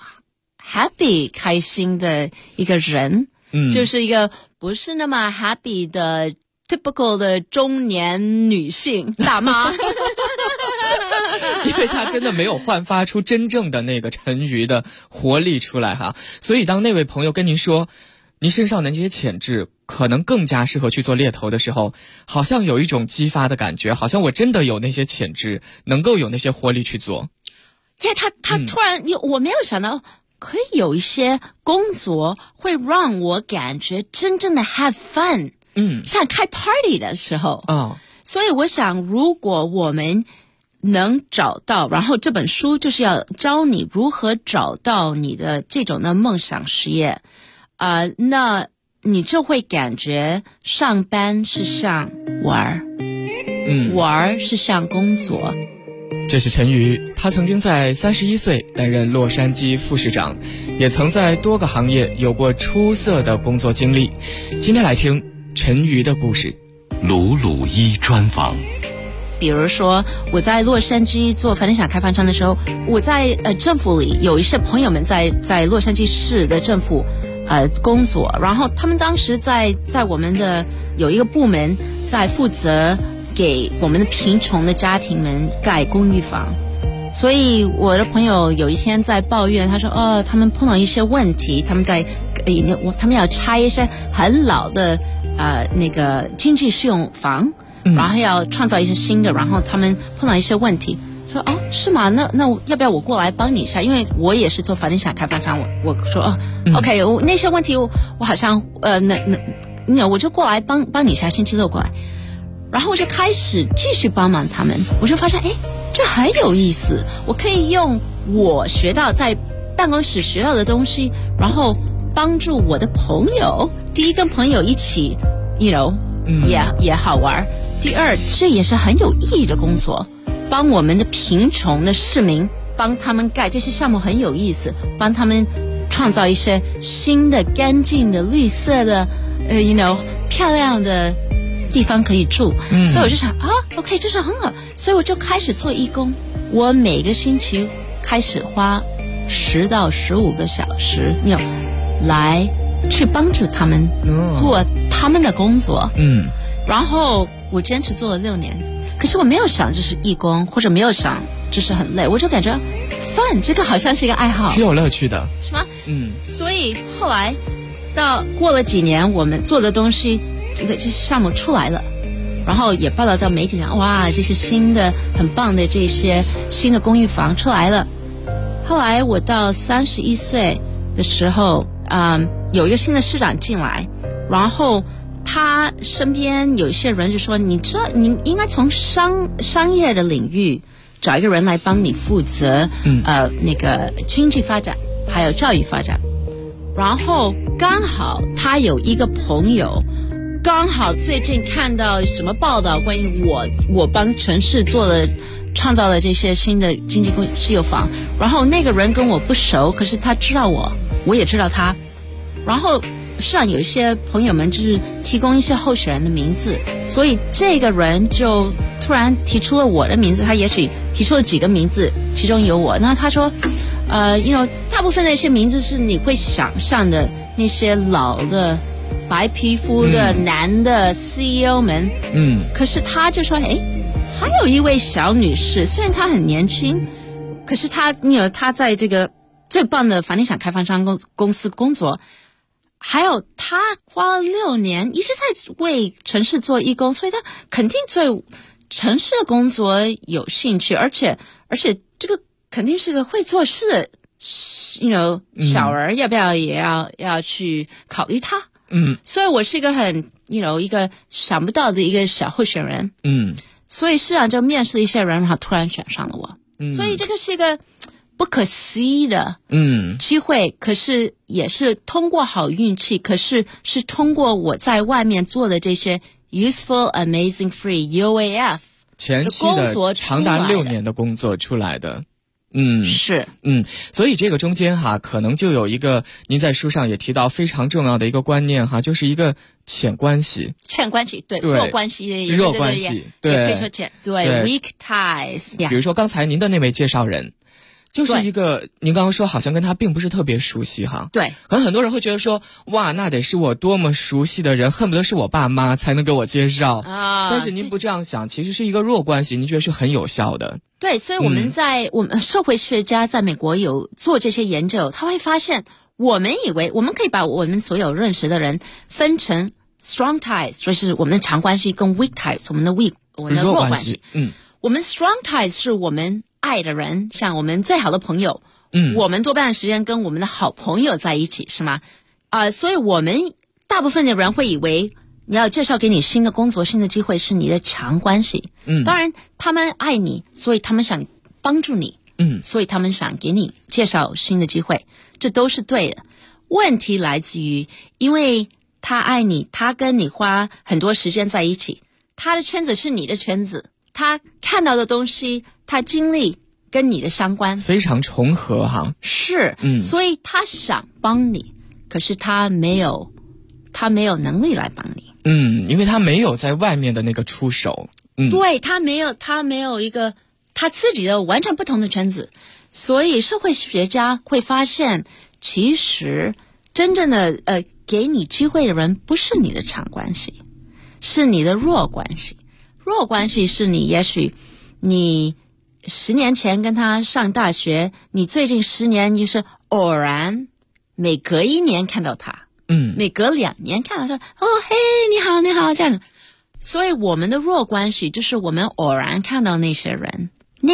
happy 开心的一个人，就是一个不是那么 happy 的typical 的中年女性大妈。 因为她真的没有焕发出真正的那个陈瑜的活力出来哈。所以当那位朋友跟您说您身上的那些潜质可能更加适合去做猎头的时候，好像有一种激发的感觉，好像我真的有那些潜质，能够有那些活力去做。 他突然我没有想到可以有一些工作会让我感觉真正的 have fun。像开 party 的时候。所以我想，如果我们能找到，然后这本书就是要教你如何找到你的这种的梦想事业，那你就会感觉上班是像玩，玩是像工作。 这是陈瑜，他曾经在31岁担任洛杉矶副市长，也曾在多个行业有过出色的工作经历。今天来听陈瑜的故事。 鲁鲁一专访。 比如说我在洛杉矶做房地产开发商的时候，我在政府里有一些朋友们在洛杉矶市的政府工作，然后他们当时在我们的有一个部门在负责给我们的贫穷的家庭们盖公寓房。所以我的朋友有一天在抱怨，他说他们碰到一些问题，他们要拆一些很老的那个经济适用房，然后要创造一些新的，然后他们碰到一些问题，说是吗？那要不要我过来帮你一下？因为我也是做房地产开发商，我说OK， 那些问题我好像我就过来帮你一下，星期六过来。然后我就开始继续帮忙他们，我就发现这很有意思，我可以用我学到在办公室学到的东西，然后帮助我的朋友。第一，跟朋友一起也好玩；第二，这也是很有意义的工作，帮我们的贫穷的市民，帮他们盖这些项目很有意思，帮他们创造一些新的干净的绿色的漂亮的地方可以住。所以我就想OK， 这是很好，所以我就开始做义工。我每个星期开始花10到15个小时来去帮助他们做他们的工作。然后我坚持做了6年，可是我没有想这是义工，或者没有想这是很累，我就感觉 fun， 这个好像是一个爱好， 挺有乐趣的， 是吗？所以后来过了几年，我们做的东西这些项目出来了，然后也报道到媒体上，哇，这些新的很棒的这些新的公寓房出来了。后来我到31岁的时候，有一个新的市长进来，然后他身边有一些人就说，你知道你应该从商业的领域找一个人来帮你负责那个经济发展。 还有教育发展。然后刚好他有一个朋友，刚好最近看到什么报道关于我帮城市创造了这些新的经济私有房，然后那个人跟我不熟，可是他知道我也知道他，然后市场有一些朋友们就是提供一些候选人的名字，所以这个人就突然提出了我的名字，他也许提出了几个名字，其中有我。那他说大部分那些名字是你会想象的那些老的白皮肤的男的 CEO 们，可是他就说还有一位小女士，虽然她很年轻，可是她在这个最棒的房地产开发商公司工作，还有她花了6年一直在为城市做义工，所以她肯定对城市的工作有兴趣，而且这个肯定是个会做事的小人，要不要也要去考虑她？所以我是一个很一个想不到的一个小候选人。所以市长就面试了一些人，然后突然选上了我。所以这个是一个不可思议的机会，可是也是通过好运气，可是是通过我在外面做的这些 Useful Amazing Free UAF 前期的长达6年的工作出来的。 是， 所以这个中间可能就有一个您在书上也提到非常重要的一个观念就是一个浅关系， 对，弱关系， 对， 也可以说对 weak ties。 比如说刚才您的那位介绍人，就是一个您刚刚说好像跟他并不是特别熟悉对， 可能很多人会觉得说，哇，那得是我多么熟悉的人，恨不得是我爸妈才能给我介绍啊。但是您不这样想，其实是一个弱关系，您觉得是很有效的。 对，所以我们社会学家在美国有做这些研究，他会发现我们以为我们可以把我们所有认识的人分成 strong ties， 就是我们的强关系，跟 weak ties， 我们的弱关系。我们 strong ties 是我们爱的人，像我们最好的朋友，我们多半的时间跟我们的好朋友在一起，是吗？所以我们大部分的人会以为你要介绍给你新的工作、新的机会是你的强关系。当然他们爱你，所以他们想帮助你，所以他们想给你介绍新的机会，这都是对的。问题来自于，因为他爱你，他跟你花很多时间在一起，他的圈子是你的圈子，他看到的东西，他经历跟你的相关， 非常重合是，所以他想帮你，可是他没有能力来帮你。 因为他没有在外面的那个出手。 对，他没有一个他自己的完全不同的圈子，所以社会学家会发现，其实真正的给你机会的人不是你的强关系，是你的弱关系。弱关系是也许你10年前跟他上大学，你最近10年就是偶然每隔1年看到他，每隔2年看到他，嘿，你好这样的。所以我们的弱关系就是我们偶然看到那些人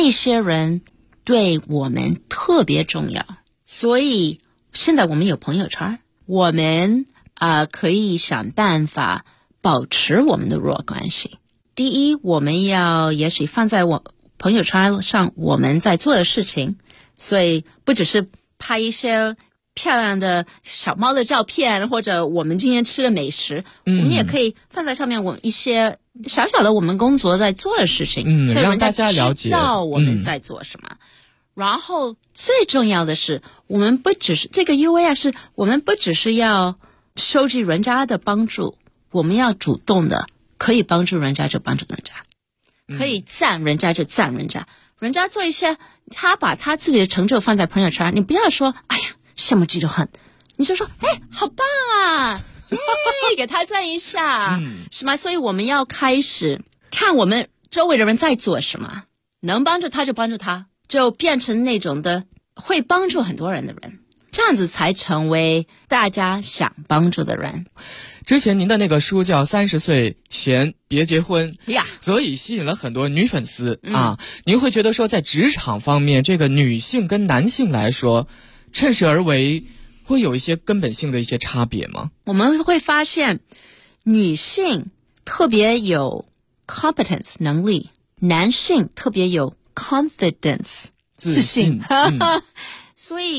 对我们特别重要。所以现在我们有朋友圈，我们可以想办法保持我们的弱关系。第一，我们要也许放在我朋友圈上我们在做的事情，所以不只是拍一些漂亮的小猫的照片，或者我们今天吃的美食，我们也可以放在上面，我们一些小小的我们工作在做的事情，所以让大家了解知道我们在做什么。然后最重要的是，我们不只是这个 UAF 是我们不只是要收集人家的帮助，我们要主动的，可以帮助人家就帮助人家，可以赞人家就赞人家，人家做一些他把他自己的成就放在朋友圈，你不要说哎呀羡慕嫉妒恨，你就说好棒啊，给他赞一下，是吗？所以我们要开始看我们周围的人在做什么，能帮助他就帮助他，就变成那种的会帮助很多人的人，这样子才成为大家想帮助的人。 之前您的那个书叫30岁前别结婚呀， 所以吸引了很多女粉丝您会觉得说在职场方面，这个女性跟男性来说趁势而为会有一些根本性的一些差别吗？ 我们会发现女性特别有 competence 能力，男性特别有 confidence 自信所以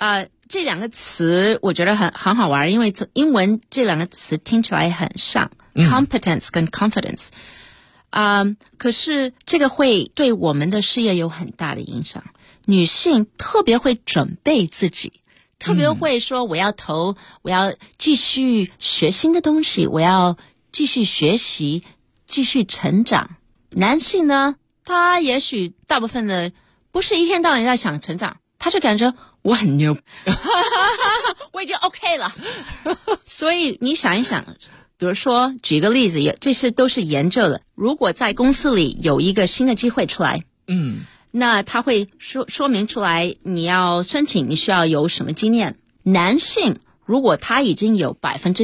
这两个词我觉得很好玩，因为英文这两个词听起来很像，competence 跟 confidence。可是这个会对我们的事业有很大的影响。女性特别会准备自己，特别会说我要继续学新的东西，我要继续学习，继续成长。男性呢，他也许大部分的不是一天到晚在想成长，他就感觉我很牛我已经 OK 了所以你想一想，比如说举个例子，这些都是研究的，如果在公司里有一个新的机会出来，那他会说明出来你要申请，你需要有什么经验。男性如果他已经有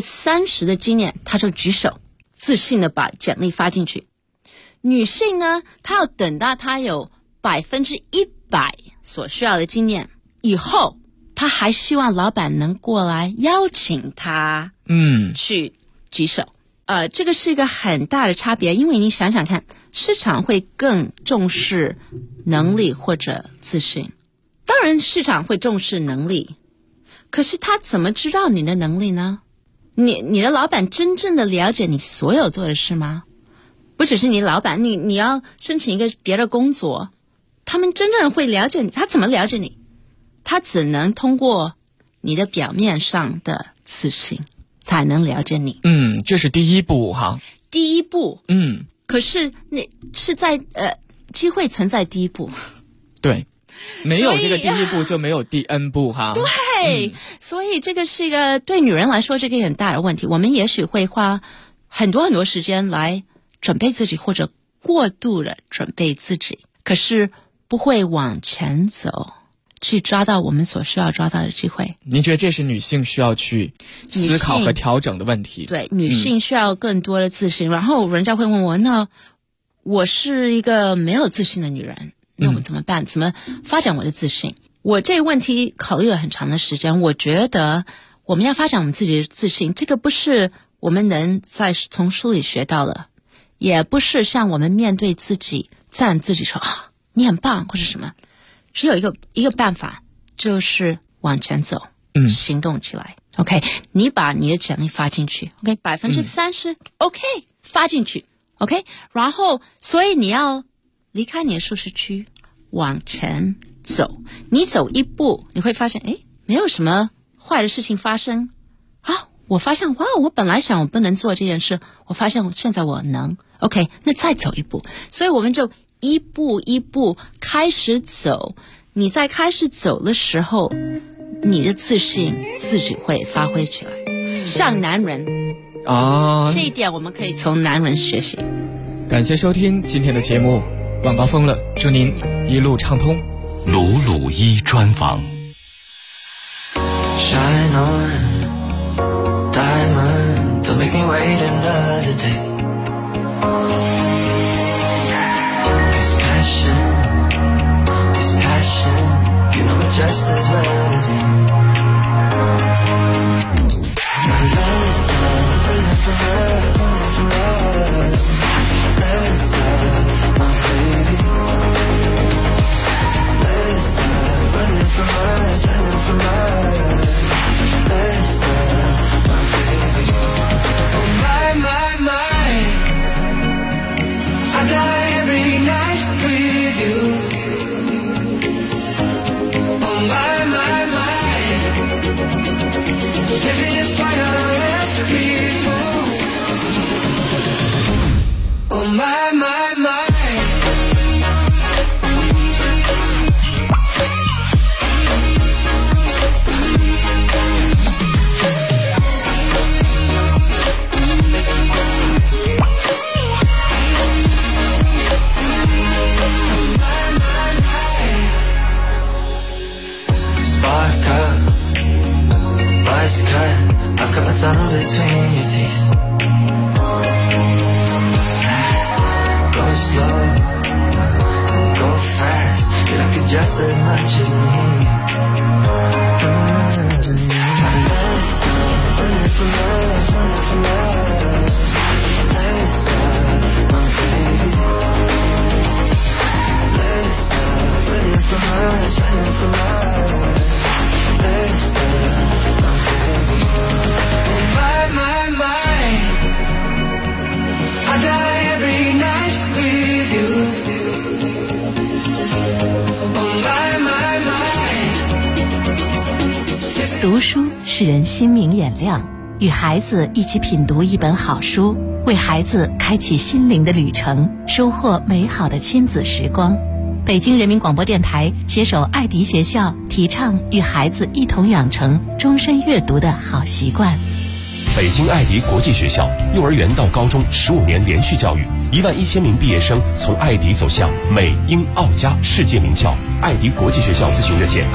30%的经验，他就举手自信的把简历发进去。女性呢，她要等到她有100%所需要的经验以后，她还希望老板能过来邀请她去举手。这个是一个很大的差别，因为你想想看，市场会更重视能力或者自信。当然市场会重视能力，可是他怎么知道你的能力呢？你的老板真正的了解你所有做的事吗？不只是你老板，你要申请一个别的工作，他们真正会了解你，他怎么了解你？他只能通过你的表面上的自信才能了解你。 这是第一步哈。 第一步。可是那是在机会存在第一步。 对，没有这个第一步就没有第 N 步哈。 对，所以这个是一个对女人来说这个很大的问题。我们也许会花很多时间来准备自己，或者过度的准备自己，可是不会往前走，去抓到我们所需要抓到的机会。 您觉得这是女性需要去思考和调整的问题？ 对，女性需要更多的自信。然后人家会问我，那我是一个没有自信的女人，那我怎么办？怎么发展我的自信？我这个问题考虑了很长的时间。我觉得我们要发展我们自己的自信，这个不是我们能从书里学到的，也不是像我们面对自己赞自己说你很棒或是什么。只有一个办法，就是往前走，行动起来。OK， 你把你的简历发进去。OK， 30%OK 发进去。OK， 然后所以你要离开你的舒适区，往前走。你走一步，你会发现没有什么坏的事情发生。我发现我本来想我不能做这件事，我发现现在我能。OK， 那再走一步。所以我们就一步一步开始走。你在开始走的时候，你的自信自己会发挥起来。像男人这一点我们可以从男人学习。 感谢收听今天的节目，晚高峰了，祝您一路畅通。 鲁鲁一专访。 Shine on, diamond, don't make me wait another day. Cause passion is passion, you know it just as well as me. My love's love, running from love, running from love. Love's love, my baby. Love's love, running from us, running from us. Love's love, my baby. Oh my, I die every night with you. Oh my, living fire every move. Oh my. Spark up, buzz cut, I've got my tongue between your teeth. Go slow, go fast, you like it just as much as me. My love's love, running from love, running from love. Love's love, my baby. Love's love, running from us, running from us. 读书使人心明眼亮，与孩子一起品读一本好书，为孩子开启心灵的旅程，收获美好的亲子时光。北京人民广播电台携手爱迪学校，提倡与孩子一同养成终身阅读的好习惯。 北京爱迪国际学校幼儿园到高中15年连续教育，11000名毕业生从爱迪走向美英澳加世界名校。爱迪国际学校咨询热线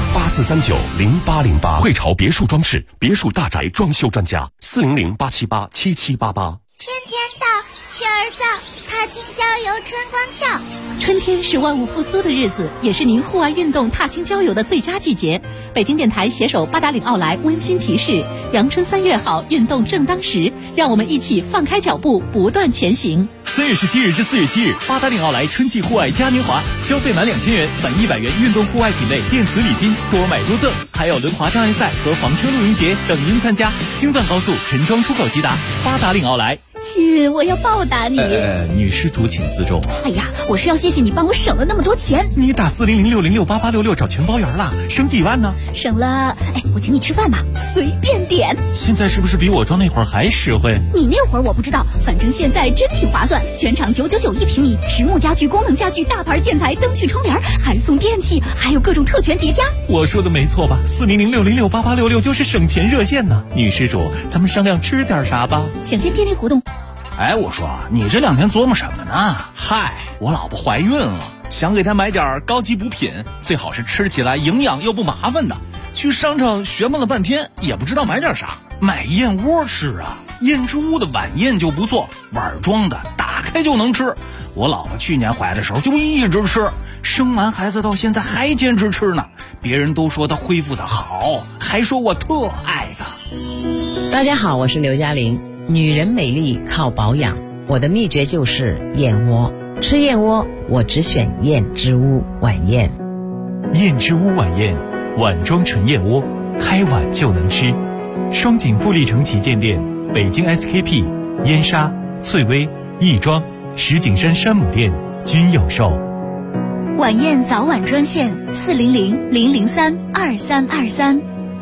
84390808。汇潮别墅装饰，别墅大宅装修专家，400-878-7788。 春天到，雀儿造，踏青郊游春光俏。 春天是万物复苏的日子，也是您户外运动踏青郊游的最佳季节。北京电台携手八达岭奥莱温馨提示：阳春3月好，运动正当时，让我们一起放开脚步，不断前行。 3月17日至4月7日，八达岭奥莱春季户外嘉年华，消费满2000元返100元运动户外品类电子礼金，多买多赠，还有轮滑障碍赛和房车露营节等您参加。京藏高速陈庄出口直达八达岭奥莱。 亲，我要报答你。 女施主请自重。 哎呀，我是要谢谢你帮我省了那么多钱。 你打400-606-8866找全包圆了，省几万呢？ 省了，我请你吃饭吧，随便点。 现在是不是比我装那会儿还实惠？ 你那会儿我不知道，反正现在真挺划算，全场999一平米，实木家具、功能家具、大牌建材、灯具、窗帘，还送电器，还有各种特权叠加。 我说的没错吧？400-606-8866就是省钱热线呢。女施主，咱们商量吃点啥吧？ 想见店内活动。 我说你这2天琢磨什么呢？嗨，我老婆怀孕了，想给她买点高级补品，最好是吃起来营养又不麻烦的。去商场学摸了半天，也不知道买点啥。买燕窝吃啊，燕之屋的晚宴就不错，碗装的，打开就能吃。我老婆去年怀的时候就一直吃，生完孩子到现在还坚持吃呢。别人都说她恢复得好，还说我特爱她。 大家好，我是刘嘉玲。女人美丽靠保养，我的秘诀就是燕窝。吃燕窝，我只选燕之屋晚宴。 燕之屋晚宴，碗装纯燕窝，开碗就能吃。双井富力城旗舰店、北京 SKP、燕莎、翠微、亦庄、石景山山姆店均有售。 晚宴早晚专线400-003-2323。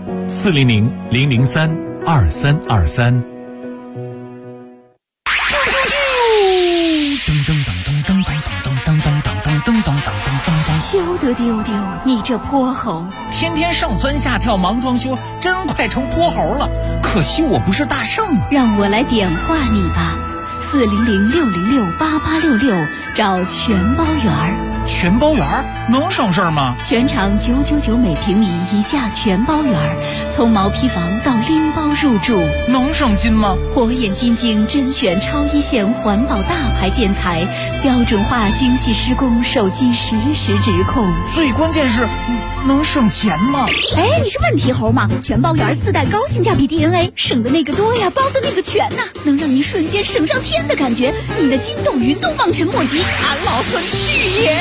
400-003-2323。 休得丢丢，你这泼猴！ 天天上蹿下跳忙装修，真快成泼猴了。可惜我不是大圣。 让我来点化你吧，400-606-8866，找全包圆儿。 全包圆儿能省事儿吗？ 全场999每平米一价全包圆儿，从毛坯房到拎包入住， 能省心吗？ 火眼金睛甄选超一线环保大牌建材，标准化精细施工，手机实时直控。 最关键是能省钱吗？ 你是问题猴吗？全包圆自带高性价比 DNA， 省的那个多呀，包的那个全呐，能让你瞬间省上天的感觉，你的筋斗云都望尘莫及。 俺老孙去也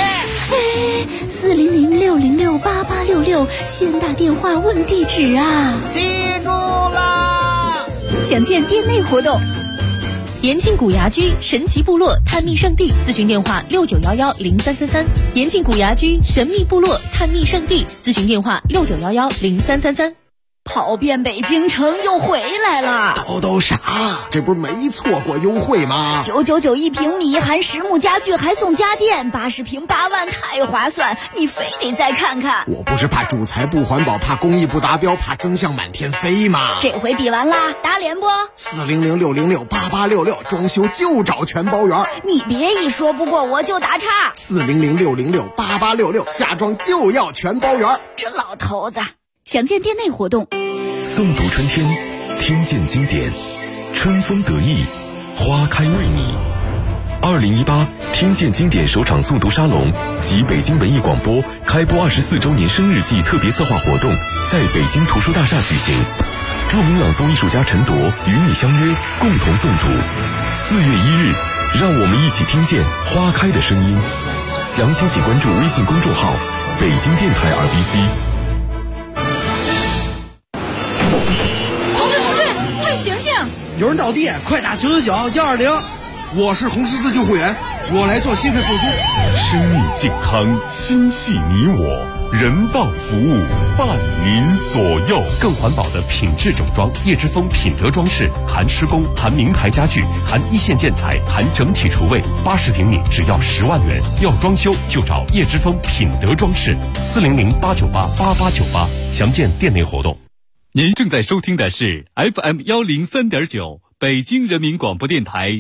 ！400-606-8866，先打电话问地址啊！ 记住啦！ 想见店内活动。 延庆古崖居神奇部落探秘圣地，咨询电话69110333。延庆古崖居神秘部落探秘圣地，咨询电话69110333。 跑遍北京城又回来了， 叨啥？这不是没错过优惠吗 ？999一平米，含实木家具还送家电，80平8万，太划算！你非得再看看。 我不是怕主材不环保，怕工艺不达标，怕增项满天飞吗？ 这回比完啦，打脸不 ？400-606-8866，装修就找全包圆。 你别一说不过我就打岔。 400-606-8866，家装就要全包圆。 这老头子。想见店内活动， 诵读春天，听见经典，春风得意，花开为你。2018听见经典首场诵读沙龙及北京文艺广播开播24周年生日季特别策划活动在北京图书大厦举行，著名朗诵艺术家陈铎与你相约，共同诵读。4月1日，让我们一起听见花开的声音。详情请关注微信公众号北京电台 RBC。 醒醒！ 有人倒地，快打999-120。我是红十字救护员，我来做心肺复苏。 生命健康，心系你我。 人道服务，伴您左右。更环保的品质整装，叶之峰品德装饰，含施工，含名牌家具，含一线建材，含整体厨卫，80平米只要10万元。要装修就找叶之峰品德装饰，400-898-8898，详见店内活动。 您正在收听的是 FM103.9北京人民广播电台